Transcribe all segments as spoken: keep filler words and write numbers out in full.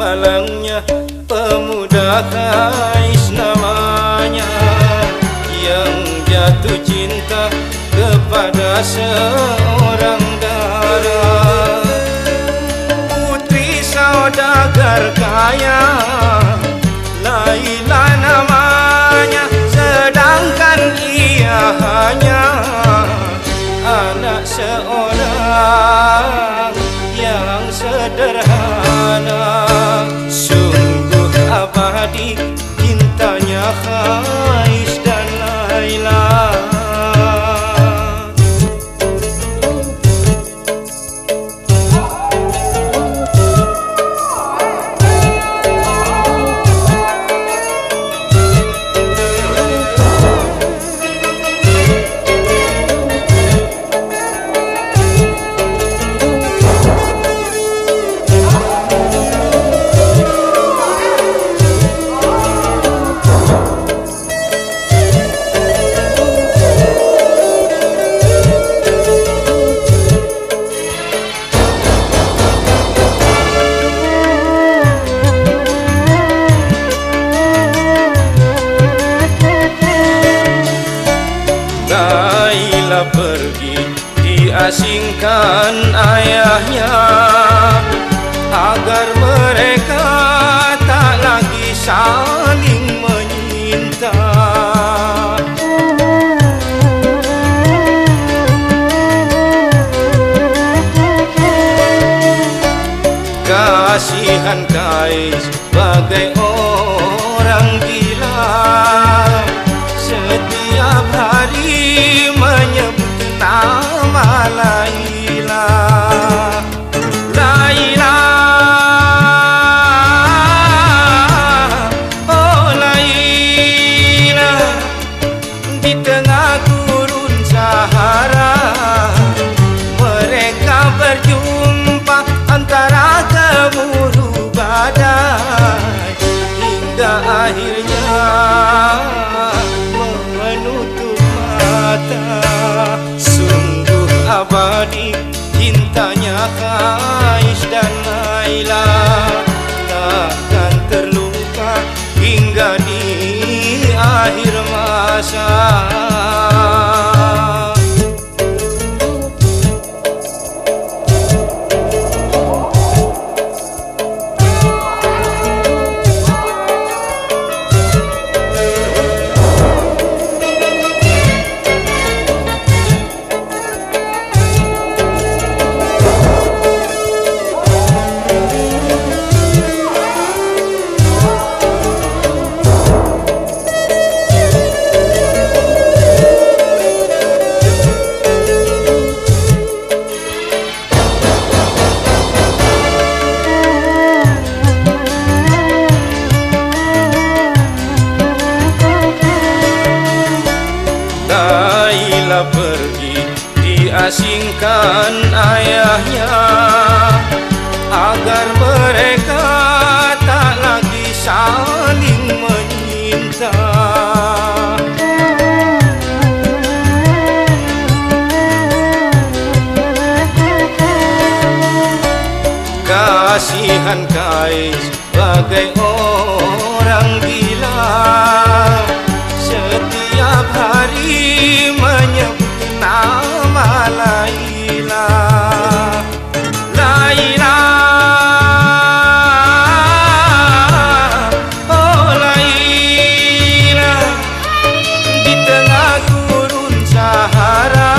malangnya pemuda Kais namanya, yang jatuh cinta kepada seorang dara. Putri saudagar kaya, Laila namanya, sedangkan ia hanya anak seorang yang sederhana. Sungguh abadi cintanya Kais dan Laila. Laila pergi diasingkan ayahnya, agar mereka tak lagi saling menyinta. Kasihan Kais bagai orang gila, setiap hari menyebut nama Laila. Laila, oh Laila, di tengah gurun Sahara mereka berjumpa antara gemuruh badai, hingga akhirnya menutup mata. Sungguh abadi cintanya Kais dan Laila, takkan terluka hingga di akhir masa. Laila pergi diasingkan ayahnya, agar mereka tak lagi saling menyinta. Kasihan Kais bagai orang gila, setiap hari menyebut nama Laila. Laila, oh Laila, di tengah gurun Sahara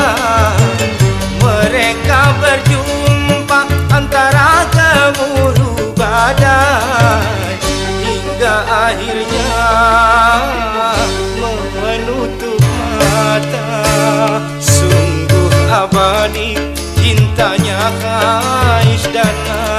mereka berjumpa antara gemuruh badai, hingga akhirnya menutup mata. Sungguh abadi cintanya Kais dan